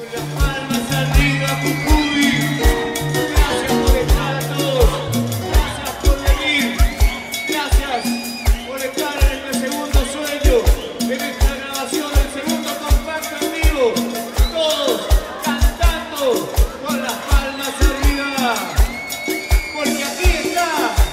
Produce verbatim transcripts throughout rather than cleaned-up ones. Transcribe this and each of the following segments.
Las palmas arriba, Jujuy. Gracias por estar a todos. Gracias por venir. Gracias por estar en este segundo sueño, en esta grabación del segundo compacto en vivo. Todos cantando con las palmas arriba. Porque aquí está.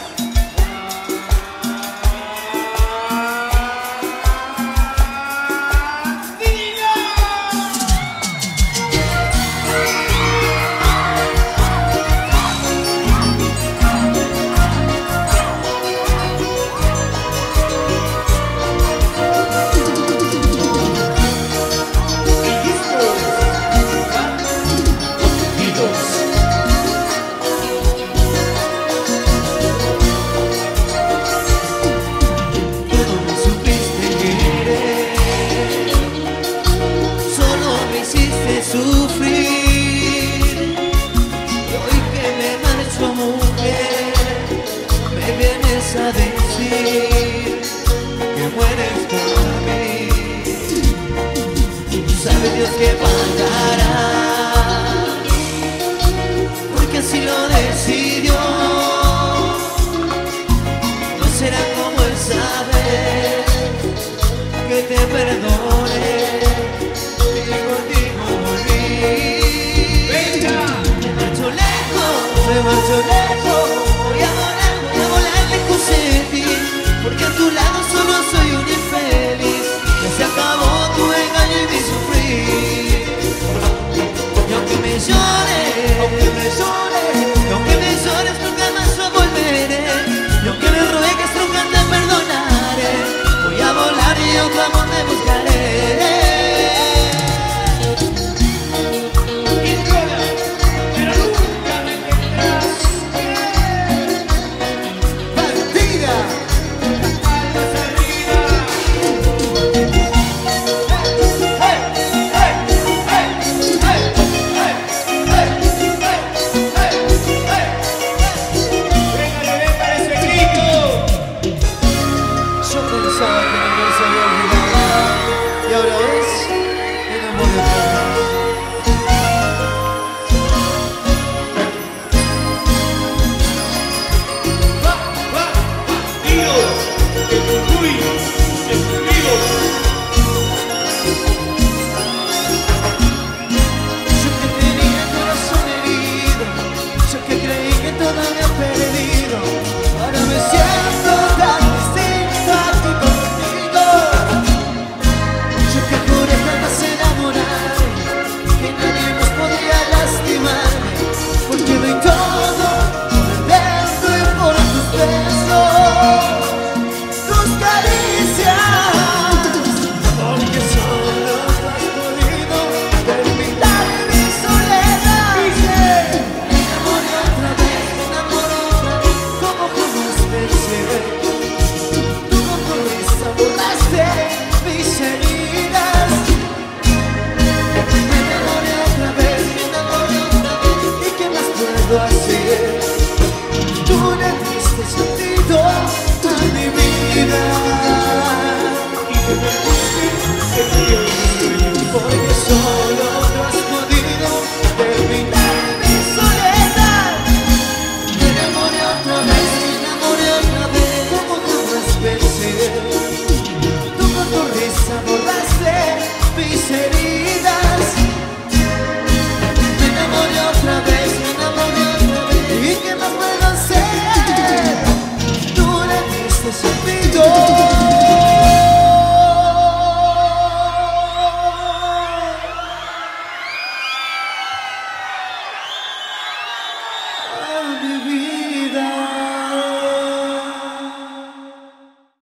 Sufrir, y hoy que me marcho, mujer, me vienes a decir que mueres por mí. Sabe Dios que pasará, porque así lo decidió. No será como el saber que te perdone. Me marcho lejos, voy a volar, voy a volar lejos de ti, porque a tu lado solo soy un infeliz. Ya se acabó tu engaño y mi sufrir, y aunque me llore